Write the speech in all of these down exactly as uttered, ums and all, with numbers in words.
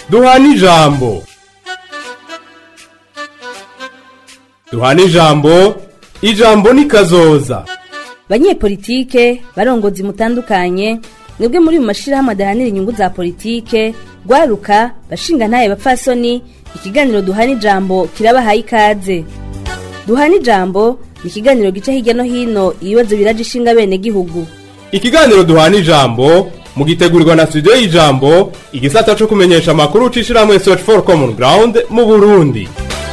duhana ijambo. Duhana ijambo, ijambo ni kazoza. Banyepolitike barongozi mutandukanye mwebwe muri mu mashirahamwe adahanira inyungu za politike gwaruka bashinga ntaye bapfasoni ikiganiro duhana ijambo kirabahaye ikaze. Duhana ijambo ni ikiganiro gica hirya no hino ibibazo biraje ishinga bene gihugu. Ikiganiro duhana ijambo mugitegurirwa na studio y'ijambo igisata cyo kumenyesha makuru ucishira Search for Common Ground mu Burundi.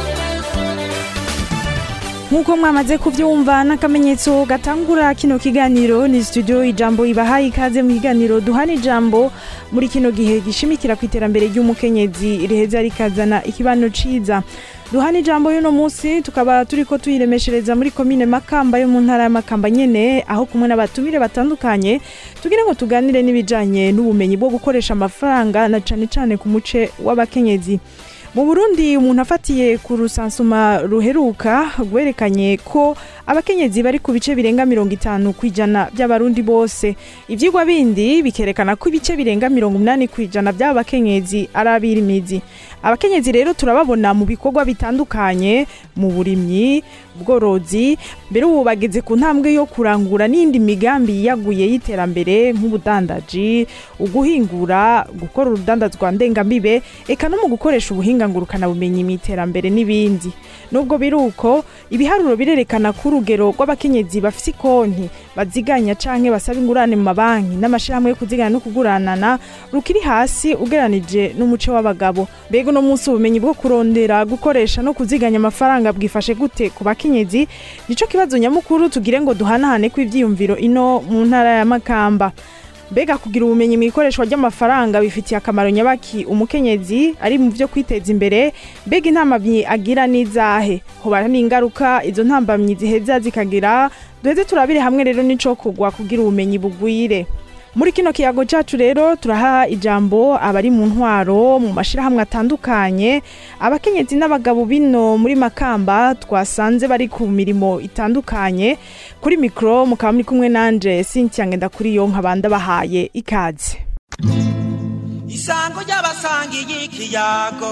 Nkuko mwamaze kuvyumva nakamenyetso gatangura kino kiganiro ni studio ijambo ibahaye ikaze mu kiganiro duhana ijambo muri kino gihe gishimikira kwiterambere ry'umukenyezi riheza rikazana ikibano ciza. Duhana ijambo yuno munsi tukaba turiko tuyiremeshereza muri commune Makamba yo mu ntara ya Makamba nyene aho kumwe n'abatumire batandukanye tugira ngo tuganire n'ibijanye n'ubumenyi bwo gukoresha amafaranga na cane cane ku muce w'abakenyezi. Mu Burundi umuntu afatiye ku rusansuma ruheruka gwerekanye ko abakenyezi bari ku bice birenga mirongo itanu kwijana by'abarundi bose. Ivyigwa bindi bikerekana ko ibice birenga mirongo umunani kwijana by'abakenyezi arabirimizi. Abakenyezi rero turababona mu bikorwa bitandukanye mu burimyi, bworozi, mbere ubu bageze ku ntambwe yo kurangura n'indi migambi yaguye y'iterambere nk'ubudandaji, uguhingura, gukora urudandazwa ndengambibe, eka no mu gukoresha ubuhinga ngurukana bumenyi mu iterambere n'ibindi. Nubwo biruko ibiharuro birerekana ko urugero rw'abakenyezi bafise konti baziganya canke basaba ingurane mu mabanki n'amashirahamwe yo kuzigana no kuguranana rukiri hasi ugeranije n'umuce w'abagabo. Bego no munsi ubumenyi bwo kurondera gukoresha no kuziganya amafaranga bwifashe gute ku bakenyezi nico kibazo nyamukuru tugire ngo duhanahane kw'ivyiyumviro ino mu ntara ya Makamba. Bega kugira ubumenyi mu ikoreshwa ry'amafaranga bifitiye akamaro nyabaki umukenyezi ari mu byo kwiteza imbere. Bega intamamyi agira nizahe hobara n'ingaruka izo ntambamyi ziheza zikagira duheze turabire hamwe rero nico kugwa kugira ubumenyi bugwire. Muri kino kiyago cyacu rero turaha ijambo abari mu ntwaro mu mashirahamwe atandukanye abakenyezi n'abagabo bino muri Makamba twasanze bari ku mirimo itandukanye. Kuri micro mukaba muri kumwe nanje Cynthia ngenda kuri yo nkabanda bahaye ikaze. Isango y'abasangi y'ikiyago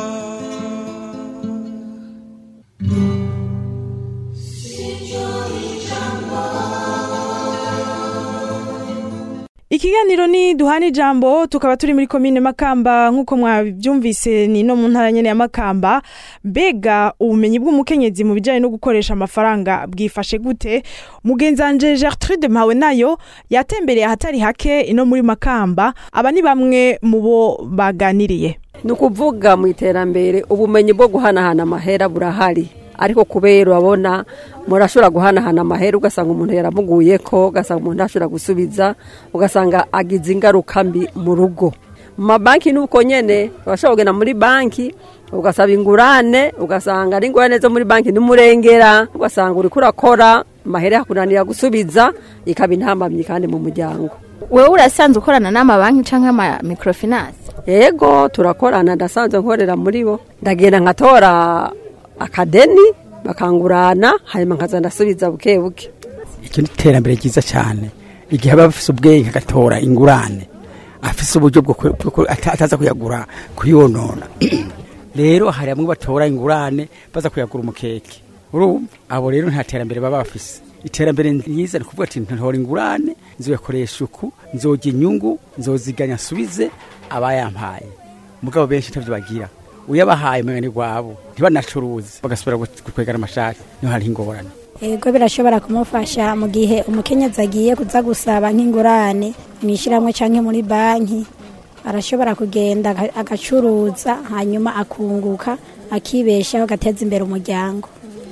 Ikiganiro ni duhana ijambo tukaba turi muri commune Makamba nkuko mwavyumvise ni no mu ntara nyene ya Makamba. Bega ubumenyi bw'umukenyezi mu bijanye no gukoresha amafaranga bwifashe gute? Mugenzanje Gertrude Mpawe nayo yatembereye ahatari hake ino muri Makamba. Aba ni bamwe mu bo baganiriye. Nukuvuga mu iterambere ubumenyi bwo guhanahana amahera burahari. Ariko kubera urabona murashobora guhanahana amahera ugasanga umuntu yaramuguye ko ugasanga umuntu ashobora gusubiza ugasanga agize ingaruka mbi mu rugo. Mu mabanki nuko nyene bashobora kugenda muri banki ugasaba ingurane ugasanga ari ingurane zo muri banki n'umurengera ugasanga uri kurakora amahera hakunanira gusubiza ikaba intambamyi kandi mu muryango. Wewe urasanzwe ukorana n'amabanki canke ama microfinance? Yego turakorana ndasanzwe nkorera muri bo ndagenda nkatora akadeni bakangurana hanyuma nkaza ndasubiza buke buke. Icyo ni iterambere ryiza cyane igihe abafise ubwenge agatora ingurane afise uburyo bwo ataza kuyagura kuyonona. Rero hari amwe batora ingurane baza kuyagura umukeke urumva abo rero nta terambere baba bafise. Iterambere ryiza ni kuvuga ati ntora ingurane nzoyakoresha uku nzogira inyungu nzoziganya subize abayampaye. Mugabo benshi tavyo bagira uyabahaye mwene gwabo ntibanacuruze bagasubira gukwegana amashati niho hari ingorane. Ego birashobora kumufasha mu gihe umukenyezi agiye kuza gusaba nk'ingurane nishiramwe canke muri banki arashobora kugenda agacuruza hanyuma akunguka akibesha agateza imbere umuryango.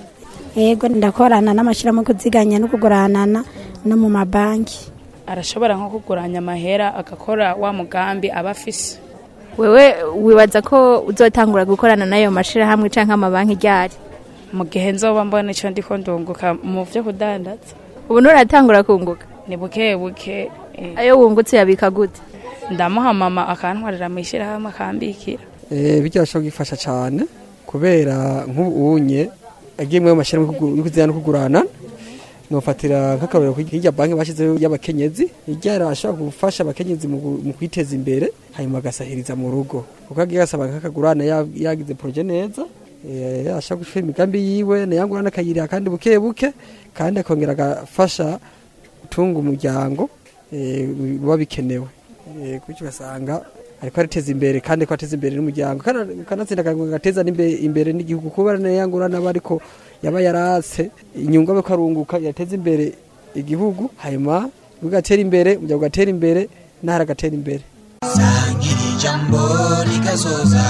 Ego ndakorana n'amashiramo kuziganya no kuguranana no mu mabanki. Arashobora nko kuguranya amahera agakora wa mugambi abafise. Wewe wibaza ko uzotangura gukorana nayo mashira hamwe canke amabanki ryari? Mu gihe nzoba mbona ico ndiko ndunguka mu vyo kudandaza. Ubu nuratangura kunguka? Ni buke buke. Eh. Ayo wungutse yabika gute? Ndamuha mama akantwarira mishira hamwe akambikira. Eh bijyasho gifasha cyane kubera nk'ubunye agiye mu mashira yo kuzana kugurana nofatira nk'akarorero hirya banki bashizeho y'abakenyezi hirya arashobora gufasha abakenyezi mu kwiteza imbere hanyuma agasahiriza mu rugo kuko agiye gasaba nk'akagurane yagize proje neza ashaka gushira imigambi yiwe nayangurana akayirira kandi buke buke kandi akongera agafasha gutunga umuryango biba bikenewe kuko ugasanga ariko ariteza imbere kandi ko ateza imbere n'umuryango kanatsinda agateza imbere n'igihugu kuba nayangurana bariko yaba yaratse inyungu abe karunguka yateza imbere igihugu hanyuma ugatera imbere umuryango ugatera imbere n'ahari agatera imbere sangiri jambo rikazoza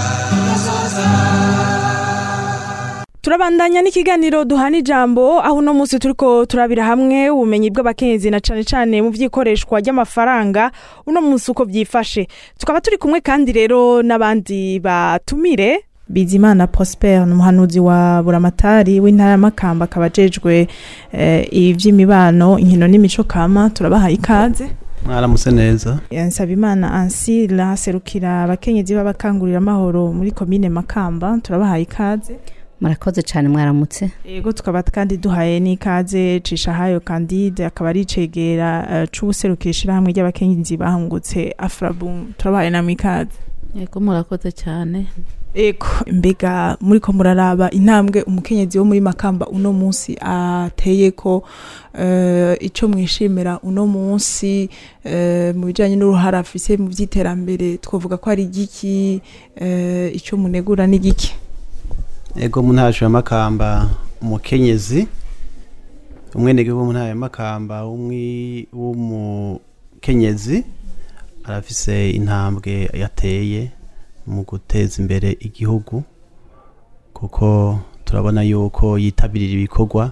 turabandanya n'ikiganiro duhana ijambo aho uno munsi turiko turabira hamwe ubumenyi bw'abakenyezi na cane cane mu vyikoreshwa ry'amafaranga uno munsi uko vyifashe tukaba turi kumwe kandi rero n'abandi batumire Bizimana Prosper n'umuhanuzi wa Buramatari w'intara ya Makamba kabajejwe eh, ivy'imibano inkino n'imico kama turabahaye ikaze mwaramutse neza Nsabimana Ansila serukira abakenyezi b'abakangurira amahoro muri komine Makamba turabahaye ikaze murakoze cyane mwaramutse yego tukaba kandi duhaye n'ikaze Cishahayo Candide akaba ari cegera uh, c'ubuserukira hamwe ry'abakenyezi bahungutse Afrabum turabahaye na mikaze yego murakoze cyane eko mbega muri ko muraraba intambwe umukenyezi wo muri Makamba uno munsi ateye ko uh, ico mwishimira uno munsi uh, mu bijanye n'uruhara afise mu vyiterambere twovuga ko ari giki uh, ico munegura ni giki ego mu ntara ya Makamba umukenyezi umwenege wo mu ntara ya Makamba umwe w'umukenyezi arafise intambwe yateye mu guteza imbere igihugu kuko turabona yuko yitabirira ibikorwa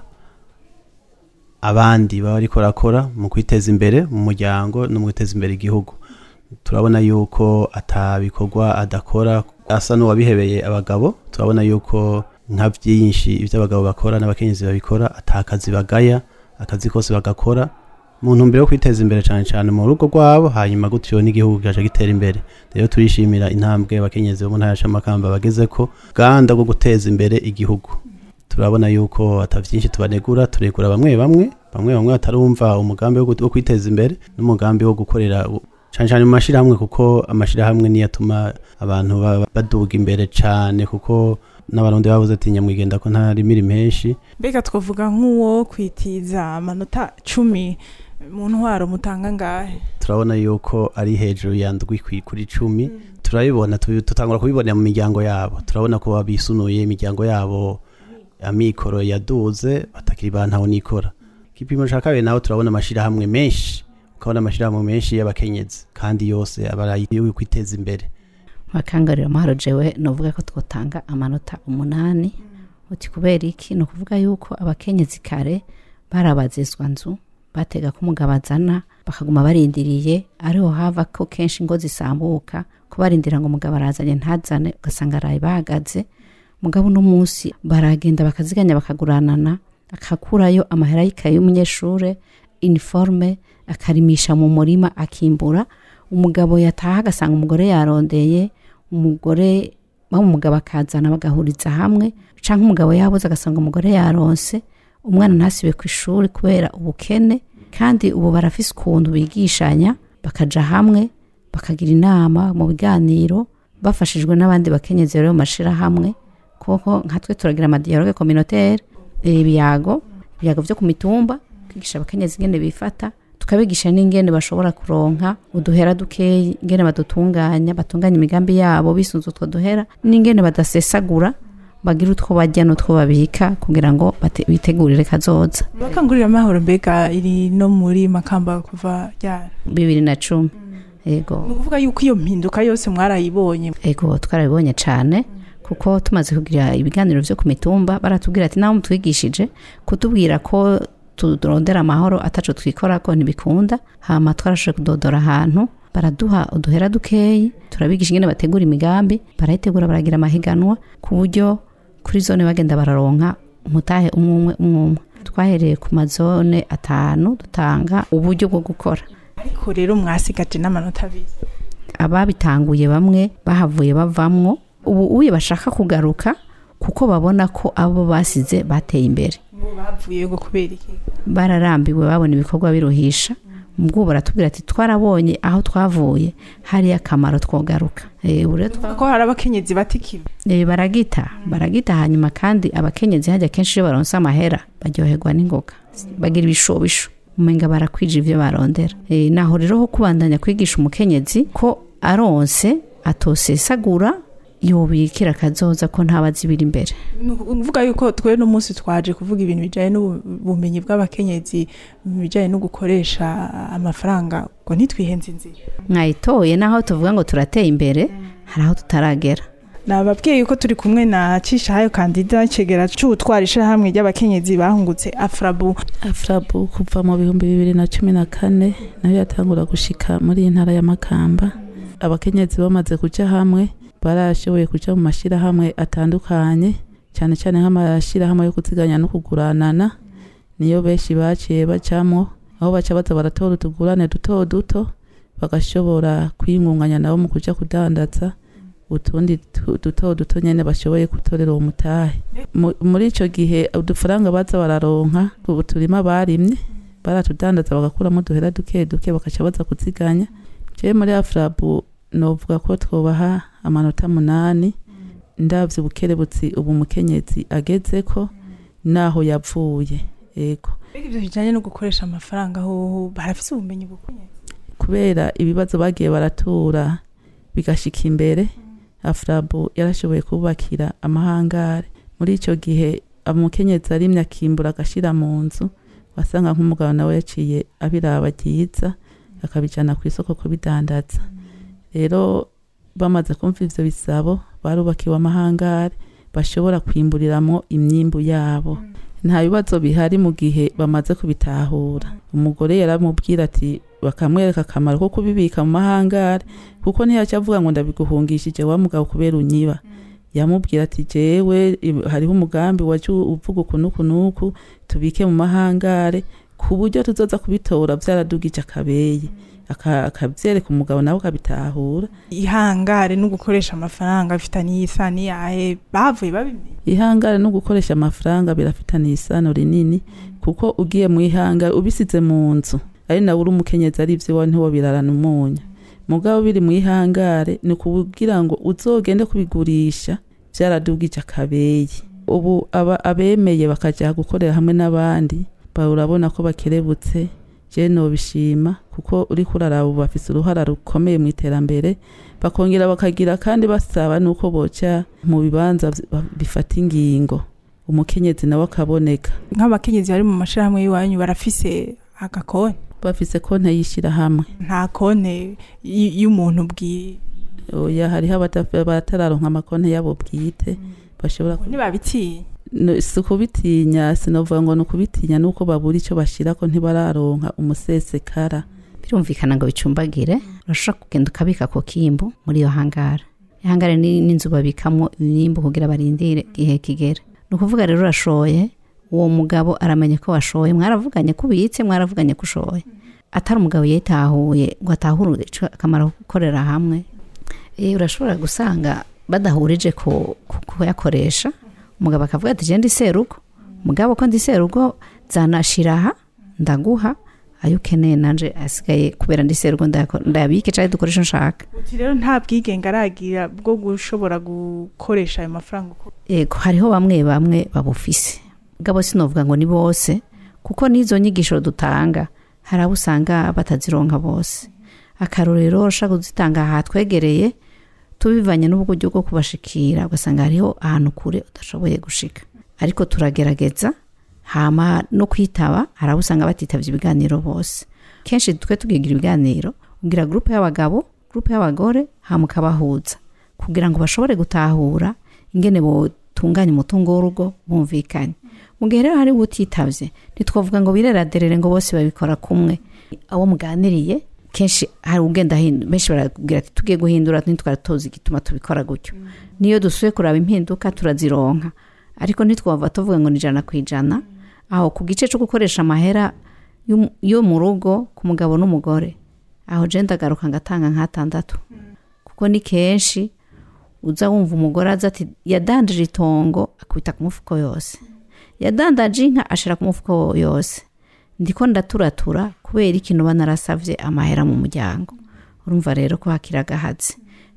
abandi baba ariko rakora mu kwiteza imbere mu muryango no mu guteza imbere igihugu turabona yuko atabikorwa adakora asa n'uwabihebeye abagabo turabona yuko nka byinshi ibyo abagabo bakora n'abakenyezi babikora atakazi bagaya akazi kose bagakora mu ntumbero yo kwiteza imbere cyane cyane mu rugo rwabo hanyuma gutyo n'igihugu gaje gitera imbere rero turishimira intambwe abakenyezi bo mu ntara ya Makamba bageze ko ganda go guteza imbere igihugu turabona yuko atavyinshi tubanegura turegura bamwe bamwe bamwe bamwe batarumva umugambi wo kwiteza imbere n'umugambi wo gukorera cyane cyane mu mashirahamwe kuko amashirahamwe niyo atuma abantu baduga imbere cyane kuko n'abarundi bavuze ati nyamwigenda ko nta rimiri menshi mbega twovuga nk'uwo kwitiza amanota cumi mu ntwaro mutanga ngahe turabona yuko ari hejuru yandwi kuri cumi mm. turabibona tutangura kubibonera mu miryango yabo turabona ko babisunuye imiryango yabo amikoro yaduze batakiri bantaho nikora kipimo ca kabiri naho turabona amashirahamwe menshi ukabona amashirahamwe menshi y'abakenyezi kandi yose abarayi yo kwiteza imbere bakangarira amahoro jewe novuga ko twotanga amanota umunani uti kubera iki no kuvuga yuko abakenyezi kare barabazizwa nzu batega kumugabazana bakaguma barindiriye ariho hava ko kenshi ngo zisambuka kubarindira ngo mugabo arazanye ntazane ugasanga arayi bahagaze mugabo no munsi baragenda bakaziganya bakaguranana akakurayo amahera y'ikaye y'umunyeshure uniforme akarimisha mu murima akimbura umugabo yataha agasanga umugore yarondeye umugore bamumugabo akazana bagahuriza hamwe canke umugabo yabuze agasanga umugore yaronse umwana ntasibe ku ishuri kubera ubukene kandi ubu barafise ukuntu bigishanya bakaja hamwe bakagira inama mu biganiro bafashijwe n'abandi bakenyezi rero mashira hamwe kuko nkatwe turagira amadialogue communautaire ibiyago ibiyago byo ku mitumba kwigisha abakenyezi ngene bifata tukabigisha n'ingene bashobora kuronka uduhera dukeyi ingene badutunganya batunganya imigambi yabo bisunze utwo duhera n'ingene badasesagura bagira utwo bajya n'utwo babika kugira ngo bitegurire kazoza bakangurira amahoro mbega iri no muri Makamba kuva ryari bibiri na cumi yego ni ukuvuga yuko iyo mpinduka yose mwarayibonye yego twarabibonye cyane kuko tumaze kugira ibiganiro byo ku mitumba baratubwira ati naho mutwigishije kutubwira ko turondera amahoro ataco twikora ko ntibikunda hama twarashoje kudodora ahantu baraduha uduhera dukeyi turabigisha ingene bategura imigambi barayitegura baragira amahiganwa ku buryo kuri zone bagenda bararonka umutahe umwe umwe twahereye ku mazone atanu dutanga uburyo bwo gukora ariko rero mwasigaje n'amanota abiri ababitanguye bamwe bahavuye bavamwo ubu uye bashaka kugaruka kuko babona ko abo basize bateye imbere bavuye ngo kubera iki bararambiwe babona ibikorwa biruhisha ubwo baratubwira ati twarabonye aho twavuye hari akamaro twogaruka eh ure ko hari abakenyezi batikiwe eh baragita baragita hanyuma kandi abakenyezi hajya kenshi iyo baronsa amahera baryoherwa n'ingoga bagira ibishobisho umenga barakwije ivyo barondera eh naho rero ho kubandanya kwigisha umukenyezi ko aronse atosesagura yobikira kazoza ko ntabazi biri imbere uvuga yuko twe no munsi twaje kuvuga ibintu bijanye n'ubumenyi bw'abakenyezi bijanye no gukoresha amafaranga ngo nitwihenze inzira mwayitoye naho tuvuga ngo turateye imbere hari aho tutaragera nababwiye yuko turi kumwe na Cishahayo kandida cegera c'utwarisha hamwe ry'abakenyezi bahungutse Afrabu Afrabu kuva mu bihumbi bibiri na cumi na kane nayo yatangura gushika muri intara ya Makamba abakenyezi bamaze kuja hamwe barashoboye kuja mu mashira hamwe atandukanye cyane cyane nk'amashira hamwe yo kuziganya no kuguranana niyo beshi baciye bacamwo aho baca baza baratora tugurane duto duto bagashobora kwingunganya nabo mu kuja kudandaza utundi duto duto nyene bashoboye gutorera uwo mutahe muri ico gihe udufaranga baza bararonka ubuturima barimye baratudandaza bagakuramo duhera duke duke bakaca baza kuziganya je muri Afrabu novuga ko twobaha amanota munani ndavye ubukerebutsi ubu mukenyezi ageze ko naho yavuye ego ibyo bijanye no gukoresha amafaranga ho barafise ubumenyi bukunye kubera ibibazo bagiye baratura bigashika imbere Afrabu yarashoboye kubakira amahangare muri ico gihe amukenyezi arimye akimbura agashira mu nzu wasanga nk'umugabo nawe yaciye abiraba ryiza akabijana ku isoko kubidandaza rero bamaze kumva ivyo bisabo barubakiwe amahangare bashobora kwimburiramwo imyimbu yabo nta bibazo bihari mu gihe bamaze kubitahura umugore yaramubwira ati bakamwereka akamaro ko kubibika mu mahangare kuko ntiyaca avuga ngo ndabiguhungishije wa mugabo kubera unyiba yamubwira ati jewe hariho umugambi waje uvuga ukuntu nuku tubike mu mahangare ku buryo tuzoza kubitora vyaradugije akabeye akavyereka umugabo nawe kabitahura ihangare no gukoresha amafaranga bifitaniye isano yahe bavuye babimenye ihangare no gukoresha amafaranga birafitaniye isano rinini kuko ugiye mu ihangare ubisize mu nzu ari nawe uri umukenyezi ari ivyo ntiwo birarana umunya mugabo biri mu ihangare ni kugira ngo uzogende kubigurisha vyaradugije akabeye ubu aba abemeye bakaja gukorera hamwe n'abandi barabona ko bakerebutse je no bishima kuko uri kuraraba bafise uruhara rukomeye mu iterambere bakongera bakagira kandi basaba nuko boca mu bibanza bifata ingingo umukenyezi nawe akaboneka nk'abakenyezi bari mu mashira hamwe yiwanyu barafise agakone bafise konte yishira hamwe nta konte y'umuntu bwi oya hariho abatararonka amakonte yabo bwite bashobora ntibabitiye sikubitinya sinovuga ngo nukubitinya nuko babura ico bashira ko ntibararonka umusesekara birumvikana ngo bicumbagire urashaka kugenda ukabika ko kimbo muri iyo hangara ihangare ni n'inzu babikamwo imyimbo kugira barindire gihe kigera nukuvuga rero urashoye uwo mugabo aramenye ko washoye mwaravuganye kubitse mwaravuganye kushoye atari umugabo yetahuye ngo atahure akamaro gukorera hamwe eh urashobora gusanga badahurije ko kuyakoresha umugabo akavuga ati je ndi serugo mugabo ko ndi serugo zanashiraha ndaguha ayo ukeneye nanje asigaye kubera ndi serugo ndabike cyane dukoresha nshaka uti rero nta bwigenge aragira bwo gushobora gukoresha ayo mafaranga yego hariho bamwe bamwe babufise mugabo sinovuga ngo ni bose kuko nizo nyigisho dutanga hari abo usanga batazironka bose akarorero ushaka kuzitanga aha twegereye tubivanye n'uburyo bwo kubashikira ugasanga hariho ahantu kure udashoboye gushika ariko turagerageza hama no kwitaba harabusanga batitavye ibiganiro bose kenshi twe tugigira ibiganiro ugira groupe y'abagabo groupe y'abagore hamukabahuza kugira ngo bashobore gutahura ingene bo tunganya umutungo w'urugo bumvikanye mu gihe rero hari utitavye ntitwavuga ngo bireraderere ngo bose babikora kumwe abo muganiriye kenshi hari ugenda hindu benshi baragira ati tugiye guhindura ntitwaratoza igituma tubikora gutyo mm. niyo dusuye kuraba impinduka turazironka ariko ntitwava tuvuga ngo nijana kwijana aho ku gice cyo gukoresha amahera yo mu rugo ku mugabo n'umugore aho je ndagaruka ngatanga nk'atandatu mm. kuko ni kenshi uza wumva umugore aza ati yadandije itongo akubita ku mufuko yose yadandaje inka ashira ku mufuko yose ndiko ndaturatura kubera ikintu banarasavye amahera mu muryango. Urumva rero ko hakiragahaze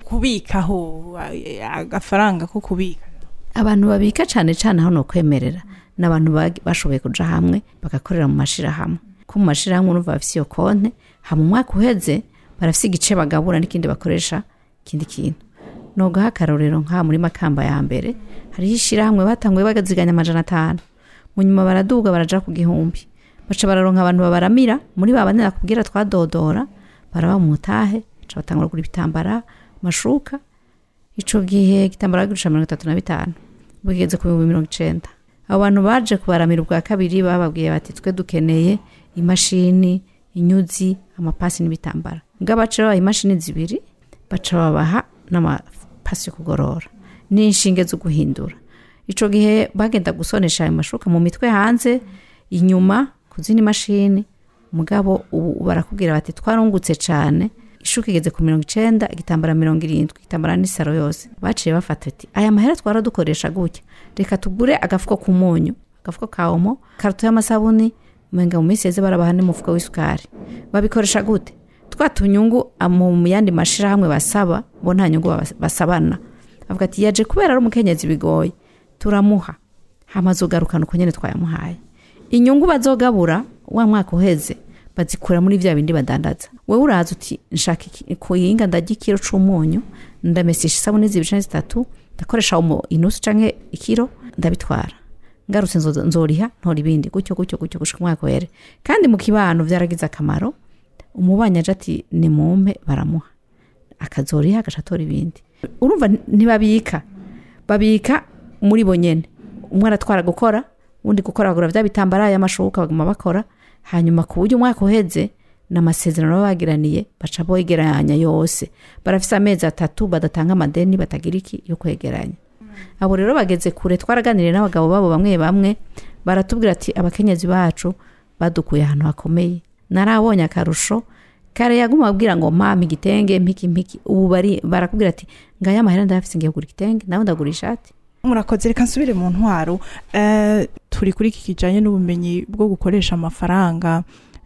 kubikaho agafaranga ko kubika abantu babika cane cane aho no kwemerera n'abantu bashoboye kuja hamwe bagakorera mu mashira hamwe ku mashira hamwe urumva bafise iyo konte ha mu mwaka uheze barafise igice bagabura n'ikindi bakoresha kindi kintu no gahakarorero nka muri Makamba ya mbere hari ishira hamwe batanguye bagaziganya amajana atanu mu nyuma baraduga baraja ku gihumbi baca bararonka abantu babaramira muri babanira kubwira twadodora baraba mu mutahe baca batangura kuri bitambara mashuka ico gihe kitambara gusha mirongo itatu na bitanu bugeze ku mirongo icenda. Abo bantu baje kubaramira ubwa kabiri bababwiye bati twe dukeneye imashini inyuzi amapasi n'ibitambara ngabace baba imashini zibiri baca babaha n'amapasi kugorora n'inshinge zo guhindura. Ico gihe bagenda gusonesha ayo mashuka mu mitwe hanze inyuma kuzini mashini mugabo ubu barakubwira bati twarungutse cane ishuka igeze ku mirongo icenda igitambara mirongo irindwi igitambara n'isaro yose baciye bafata ati aya mahera twara dukoresha gutya reka tugure agafuko k'umunyu agafuko ka omo karto y'amasabuni menga mu miseze barabaha n'umufuko w'isukari babikoresha gute twatunyungu mu yandi mashira hamwe basaba bo nta nyungu basabana avuga ati yaje kubera ari umukenyezi bigoye turamuha hamazogarukana uko nyene twayamuhaye inyungu bazogabura wa mwaka uheze bazikura muri vya bindi badandaza wewe uraza uti nshaka kuyinga ndagikiro c'umunyu ndamesisha isabune zibicane zitatu ndakoresha umo inusu canke ikiro ndabitwara ngarutse nzoriha ntori bindi gutyo gutyo gutyo gushika umwaka were kandi mu kibano vyaragize akamaro umubanya aje ati ni mumpe baramuha akazoriha agashatora ibindi urumva ntibabika babika muri bonyene umwe aratwara gukora undi gukora bagura vya bitambara y'amashuka baguma bakora hanyuma ku buryo umwaka uheze n'amasezerano bagiraniye baca bogeranya yose barafise amezi atatu badatanga amadeni batagira iki yo kwegeranya. Abo rero bageze kure twaraganiriye n'abagabo babo bamwe bamwe baratubwira ati abakenyezi bacu badukuye ahantu hakomeye narabonye akarusho kare yaguma abwira ngo mama igitenge mpiki mpiki ubu bari barakubwira ati ngaya amahera ndafise ngiye kugura igitenge nawe ndagura ishati. Murakoze reka nsubire mu ntwaro eh turi kuri iki kijanye n'ubumenyi bwo gukoresha amafaranga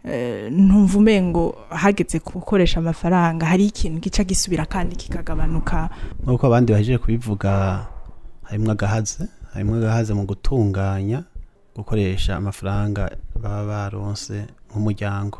ntumva umengo hageze gukoresha amafaranga hari ikintu gica gisubira kandi kikagabanuka nkuko abandi baje kubivuga harimwe agahaze harimwe agahaze mu gutunganya gukoresha amafaranga baba baronse nk'umuryango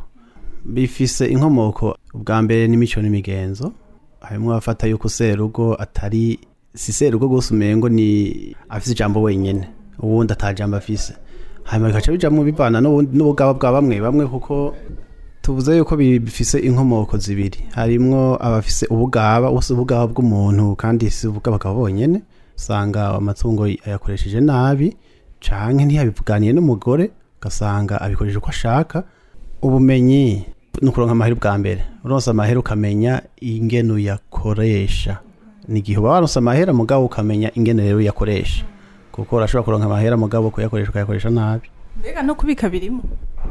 bifise inkomoko ubwa mbere n'imico n'imigenzo harimwe bafata yuko serugo atari si serugo gose umengo ni afise ijambo wenyene ubundi atajambo afise hanyuma bikaca bijamwo bivana n'ubugaba bwa bamwe bamwe kuko tuvuze yuko bifise inkomoko zibiri harimwo abafise ubugaba bose ubugaba bw'umuntu kandi si ubugaba bwabonyene usanga amatungo ayakoresheje nabi canke ntiyabivuganiye n'umugore gasanga abikoresha uko ashaka. Ubumenyi nukuronka amahera bwa mbere uronse amahera ukamenya ingene uyakoresha nigihe waronse amahera mugabo ukamenya ingene rero uyakoresha kuko urashobora kuronka amahera mugabo kuyakoresha ukayakoresha nabi mbega no kubika birimo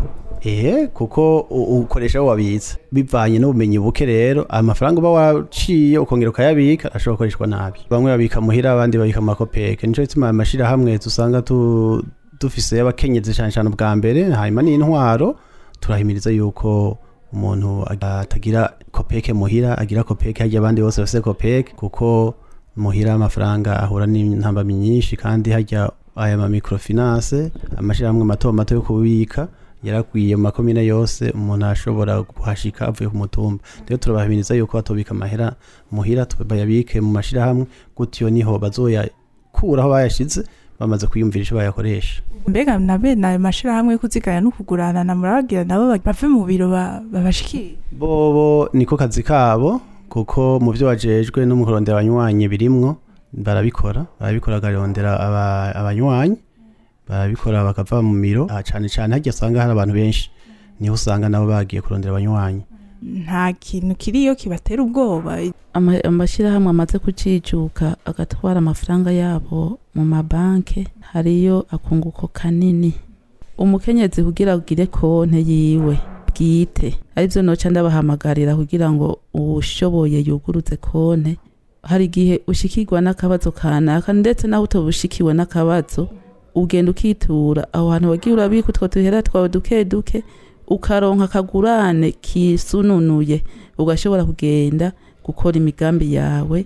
eh kuko ukoresha wabitsa bivanye n'ubumenyi buke rero amafaranga uba waciye ukongera ukayabika ashobora gukoreshwa nabi bamwe babika muhira abandi babika makopeke nico bituma amashira hamwe tusanga tu dufise abakenyezi cyane cyane bwa mbere hanyuma n'intwaro turahimiriza yuko umuntu atagira kopeke muhira agira kopeke hajya abandi bose bafise kopeke kuko muhira amafaranga ahura n'intamba nyinshi kandi hajya aya ma microfinance amashirahamwe mato mato yo kubika yarakwiye mu makomine yose umuntu ashobora guhashika avuye ku mutumba rero turabahimiriza yuko batobika amahera muhira tubayabike mu mashirahamwe gutyo niho bazoya kuraho bayashize bamaze kwiyumvira ico bayakoresha. Mbega nabe na mashirahamwe kuziganya no kugurana na muragira nabo bave mu biro babashikira bobo niko kazi kabo kuko mu byo bajejwe no mu kurondera abanywanyi birimwo barabikora barabikora garondera abanywanyi barabikora bakava mu miro cyane cyane hajya usanga hari abantu benshi niho usanga nabo bagiye kurondera abanywanyi. Nta kintu kiriyo kibatera ubwoba amashirahamwe amaze kucicuka agatwara amafaranga yabo mu mabanke hariyo akunguko kanini umukenyezi kugira ugire konte yiwe bwite arivyo noca ndabahamagarira kugira ngo ushoboye yuguruze konte hari gihe ushikirwa n'akabazo kanaka ndetse naho utobushikiwe n'akabazo ugenda ukitura aho hantu wagiye urabika utwo tuhera twawe duke duke ukaronka akagurane kisununuye ugashobora kugenda gukora imigambi yawe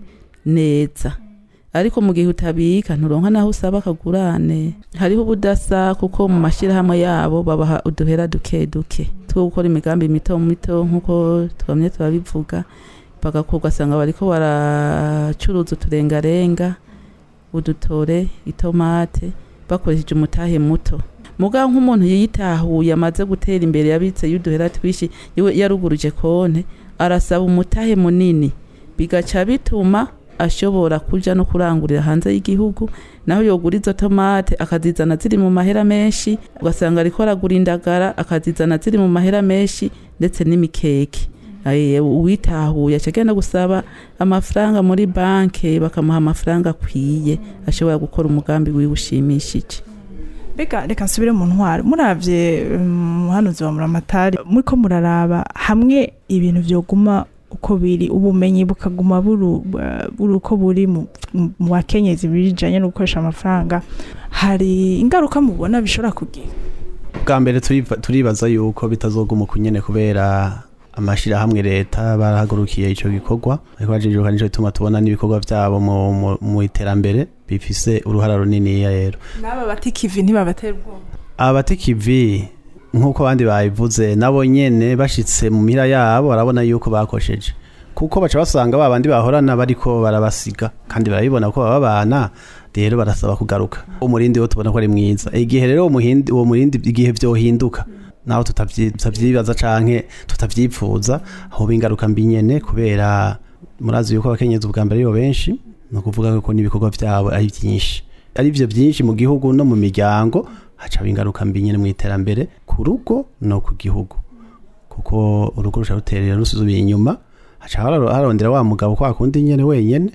neza. Ariko mu gihe utabika nturonka naho usaba akagurane. Hariho ubudasa kuko mu mashirahamwe yabo babaha uduhera duke duke two gukora imigambi mito mito nkuko twamye turabivuga, bagakorwa sanga bariko baracuruza uturengarenga, udutore, itomate bakoresheje umutahe muto. Muga nk'umuntu yitahuye amaze gutera imbere yabitse yuduhera twishi yaruguruje konte arasaba umutahe munini, bigaca bituma ashobora kuja no kurangurira hanze y'igihugu, naho yogura izo tomate akazizana ziri mu mahera menshi, ugasanga ariko aragura indagara akazizana ziri mu mahera menshi ndetse n'imikeke. Aye uwitahuye acagenda gusaba amafaranga muri banke bakamuha amafaranga akwiye ashobora gukora umugambi wiwushimishije. Beka reka nsubire mu ntwaro muravye muhanuzi wa Muramatari muriko muraraba hamwe ibintu vyoguma uko biri ubumenyi bukaguma buru uko buri mu bakenyezi bijanye no gukoresha amafaranga, hari ingaruka mubona bishobora kugira? Bwa mbere turibaza yuko bitazoguma kunyene kubera amashira hamwe leta barahagurukiye ico gikorwa, ariko bajijuka nico bituma tubona n'ibikorwa vyabo mu iterambere bifise uruhara runini ya rero. Naba batikivi ntibabatera ubwoba? Abatikivi nkuko abandi bayivuze nabo nyene bashitse mu mira yabo barabona yuko bakosheje, kuko baca basanga babandi bahorana bariko barabasiga kandi barabibona ko babana, rero barasaba kugaruka. Umurindi wo tubona ko ari mwiza, igihe rero uwo murindi igihe vyohinduka naho tutavyibaza canke tutavyipfuza aho bingaruka mbi nyene, kubera murazi yuko abakenyezi ubwa mbere yo benshi no kuvuga ko n'ibikorwa vyabo ari byinshi, ari byo byinshi mu gihugu no mu miryango, haca bingaruka mbi nyene mu iterambere ku rugo no ku gihugu, kuko urugo rusha ruterera rusuzubiye inyuma, haca harondera wa mugabo kwa kundi nyene wenyene.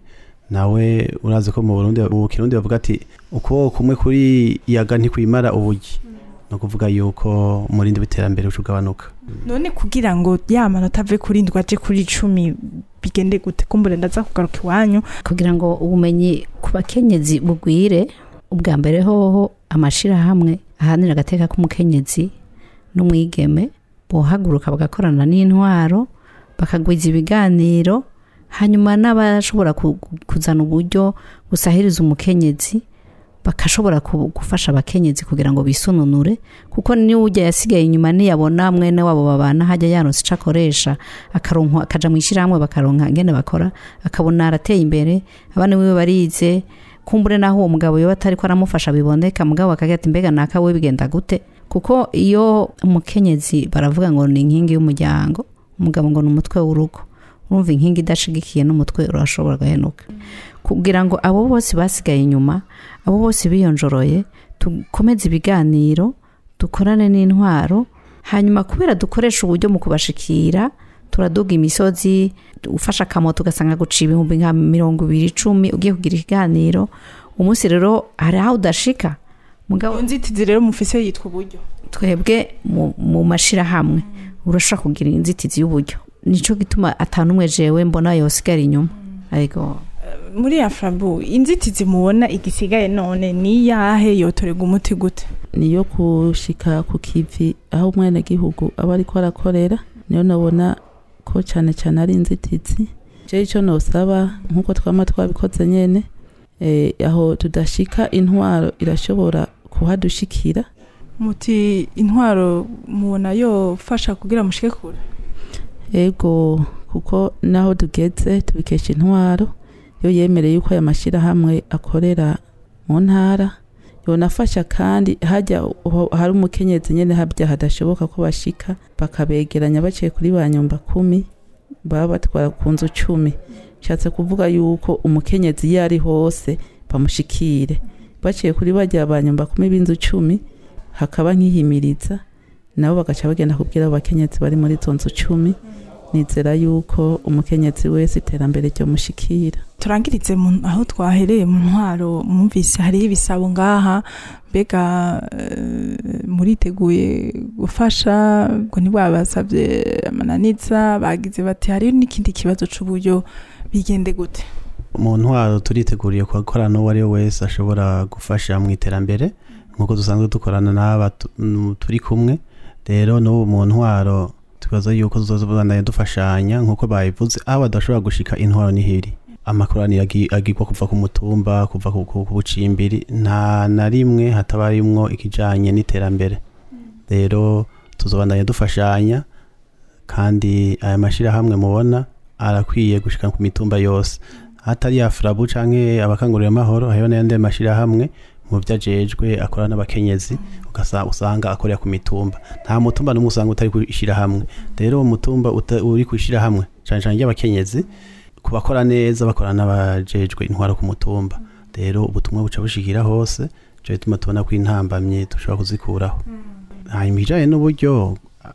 Nawe urazi ko mu Burundi mu Kirundi bavuga ati uko kumwe kuri yaga ntikwimara ubugi, no kuvuga yuko umurindi w'iterambere ucugabanuka. None kugira ngo yamanota ave kuri ndwa aje kuri icumi bigende gute? Kumbure ndaza kugaruka iwanyu. Kugira ngo ubumenyi ku bakenyezi bugwire, ubwa mbere hoho amashira hamwe ahanira agateka k'umukenyezi n'umwigeme bohaguruka bagakorana n'intwaro bakagwiza ibiganiro, hanyuma n'abashobora kuzana uburyo gusahiriza umukenyezi bakashobora gufasha abakenyezi kugira ngo bisununure, kuko ni ujya yasigaye inyuma niyabona mwene wabo babana hajya yaronse icakoresha akaronka akaja mwishirahamwe bakaronka ngene bakora, akabona arateye imbere, abana wiwe barize, kumbure naho uwo mugabo yo batari ko aramufasha biboneka, mugabo akagira ati mbega naka we bigenda gute? Kuko iyo umukenyezi baravuga ngo ni inkingi y'umuryango, umugabo ngo ni umutwe w'urugo, urumva inkingi idashigikiye n'umutwe urashobora guhenuka. Kugira ngo abo bose basigaye inyuma, abo bose biyonjoroye, tukomeze ibiganiro, dukorane n'intwaro, hanyuma kubera dukoresha uburyo mu kubashikira, turaduga imisozi, ufasha akamoto ugasanga guca ibihumbi nka mirongo ibiri icumi ugiye kugira ikiganiro, umunsi rero hari aho udashika. Mugabo inzitizi rero mufise yitwa uburyo. Twebwe mu mashira hamwe urashaka kugira inzitizi y'uburyo, nico gituma atanumwe jewe mbona yosigara inyuma. Ariko muri Afrabu inzitizi mubona igisigaye none ni yahe yotorega umuti gute? Niyo kushika ku kivi aho umwene gihugu aba ariko arakorera, niyo nabona ko cyane cyane ari inzitizi. Je ico nosaba nkuko twama twabikoze nyene, eh aho tudashika intwaro irashobora kuhadushikira. Muti intwaro mubona yo fasha kugira mushike kure? Ego, kuko naho tugeze tubikesha intwaro yo yemereye yuko aya mashira hamwe akorera mu ntara, yonafasha kandi hajya hari umukenyezi nyene habya hadashoboka ko bashika bakabegeranya baciye kuri banyumba kumi baba batwara ku nzu cumi. Nshatse kuvuga yuko umukenyezi yari hose bamushikire, baciye kuri bajya banyumba kumi b'inzu cumi, hakaba nkihimiriza nabo bagaca bagenda kubwira abakenyezi bari muri zo nzu cumi. Nizera yuko umukenyezi wese iterambere ryo mushikira. Turangirize aho twahereye mu ntwaro, mwumvise hari ibisabo ngaha, mbega uh, muriteguye gufasha ngo ntibabasabye amananiza bagize bati hari n'ikindi kibazo c'uburyo bigende gute? mu ntwaro turiteguriye gukorana n'uwo ari we wese ashobora gufasha mu iterambere nk'uko dusanzwe dukorana n'aba turi kumwe. Rero n'ubu mu ntwaro tubaza yuko tuzobandanya dufashanya nk'uko bayivuze, aho badashobora gushika intwaro nihiri. Amakoraniro agirwa kuva ku mutumba, kuva ku bucimbiri, nta na rimwe hatabarimwo ikijanye n'iterambere. Rero tuzobandanya dufashanya, kandi aya mashirahamwe mubona arakwiye gushika ku mitumba yose, hatari afrabu canke abakangurira amahoro. Hariho n'ayandi mashirahamwe mu vyajejwe akorana n'abakenyezi, usanga akorera ku mitumba. Nta mutumba n'umwe usanga utari kwishira hamwe. Rero umutumba uri kwishira hamwe cyane cyane y'abakenyezi kubakora neza, bakorana n'abajejwe intwaro ku mutumba. Rero ubutumwa buca bushikira hose, cyo bituma tubona ko intambamye dushobora kuzikuraho. Hanyuma ijanye n'uburyo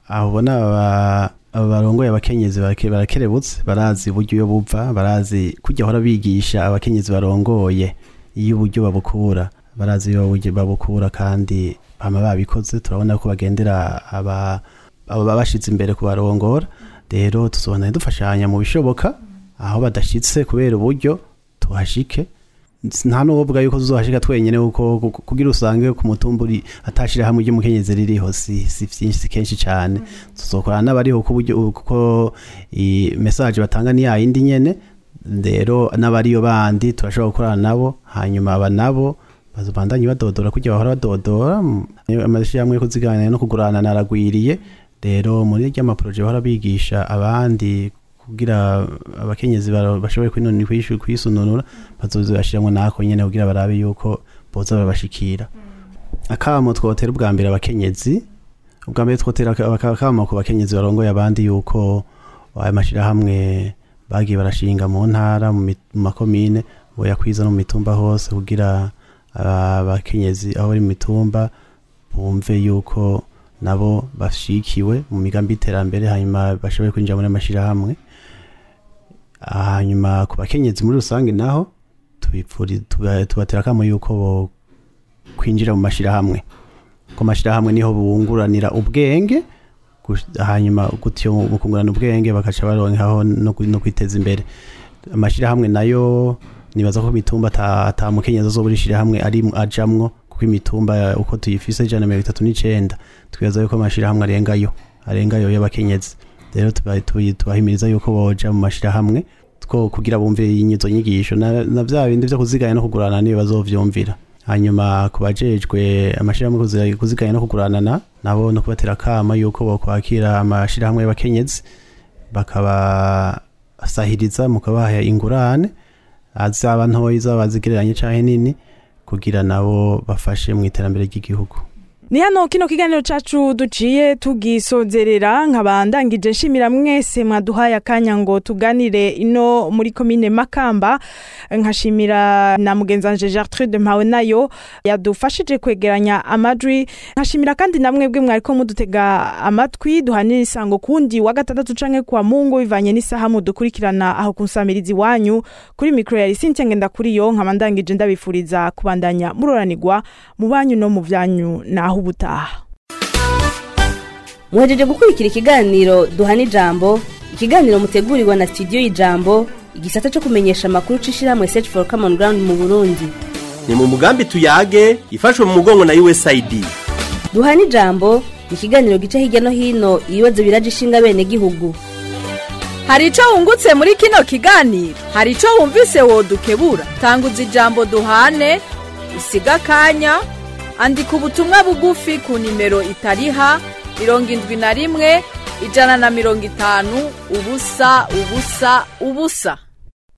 abona abarongoye abakenyezi barakerebutse, barazi uburyo yo buva, barazi kujya hora bigisha abakenyezi barongoye iyo uburyo babukura, barazi iyo uburyo babukura, kandi bama babikoze. Turabona ko bagendera aba aba bashize imbere ku barongora. Rero tuzobana dufashanya mu bishoboka, aho badashitse kubera uburyo tuhashike. Nta n'uvuga yuko tuzohashika twenyene, uko kugira usange ku mutumburi atashira hamwe y'umukenyezi ririho si si byinshi kenshi cyane. Tuzokorana n'abariho ku buryo kuko i message batanga ni yindi nyene. Rero n'abariyo bandi turashobora gukorana nabo, hanyuma aba nabo bazobandanye badodora kujya bahora badodora. Amashi yamwe kuziganira no kugurana naragwiriye. Rero muri ry'ama projet bahora bigisha abandi kugira abakenyezi bashoboye kwinoni kwishu kwisununura, bazozashiramo nako nyene kugira barabe yuko boza babashikira. Akamo twotera ubwa mbere abakenyezi, ubwa mbere twotera akamo ku bakenyezi barongoye abandi yuko amashira hamwe bagiye barashinga mu ntara mu makomine boya kwiza no mu mitumba hose, kugira abakenyezi aho bari mu mitumba bumve yuko nabo bashikiwe mu migambi iterambere, hanyuma bashoboye kwinjira muri amashira hamwe. Hanyuma ku bakenyezi muri rusange naho tubipfuri tubatera kamo yuko bo kwinjira mu mashira hamwe, ko mashira hamwe niho bunguranira ubwenge, hanyuma gutyo mu kungurana ubwenge bakaca baronkaho no kwiteza imbere. Amashira hamwe nayo nibaza ko mitumba ata mukenyezi azoburishira hamwe ari ajamwo, kuko imitumba uko tuyifise ijana na mirongo itatu n'icenda twibaza yuko amashira hamwe arengayo arengayo y'abakenyezi. Rero tubahimiriza yuko boja mu mashira hamwe two kugira bumve inyizo nyigisho na vya bindi byo kuziganya no kugurana niyo bazovyumvira. Hanyuma kubajejwe amashira hamwe kuziganya no kuguranana nabo no kubatera kama yuko bokwakira amashira hamwe y'abakenyezi, bakaba sahiriza mukabaha ingurane azaba ntoyi zabazigereranye canke nini, kugira nabo bafashe mu iterambere ry'igihugu. Ni hano kino kiganiro cacu duciye tugisozerera, nkabandangije nshimira mwese mwaduhaye akanya ngo tuganire ino muri komine Makamba. Nkashimira na mugenzanje Gertrude Mpawe nayo yadufashije kwegeranya amajwi. Nkashimira kandi namwe bwe mwariko mudutega amatwi. Duhanira isango kundi wa gatandatu canke kwa Mungu bivanye n'isaha mudukurikirana aho kunsamirizi wanyu. Kuri micro ya Cynthia ngenda kuri yo, nkabandangije ndabifuriza kubandanya muroranirwa mu banyu no mu vyanyu na ubutaha. Muhejeje gukurikira ikiganiro duhana ijambo, ikiganiro mutegurirwa na studio y'Ijambo, igisata cyo kumenyesha makuru cishirahamwe Search for Common Ground mu Burundi. Ni mu mugambi tuyage ifashwe mu mugongo na U S A I D. Duhana ijambo, ikiganiro gica hirya no hino ibibazo biraje ishinga bene gihugu. Hari ico wungutse muri kino kiganiro? Hari ico wumvise wodukebura? Tanguza ijambo duhane, usiga kanya, andika ubutumwa bugufi ku nimero itariha mirongo indwi na rimwe ijana na mirongo itanu ubusa ubusa ubusa.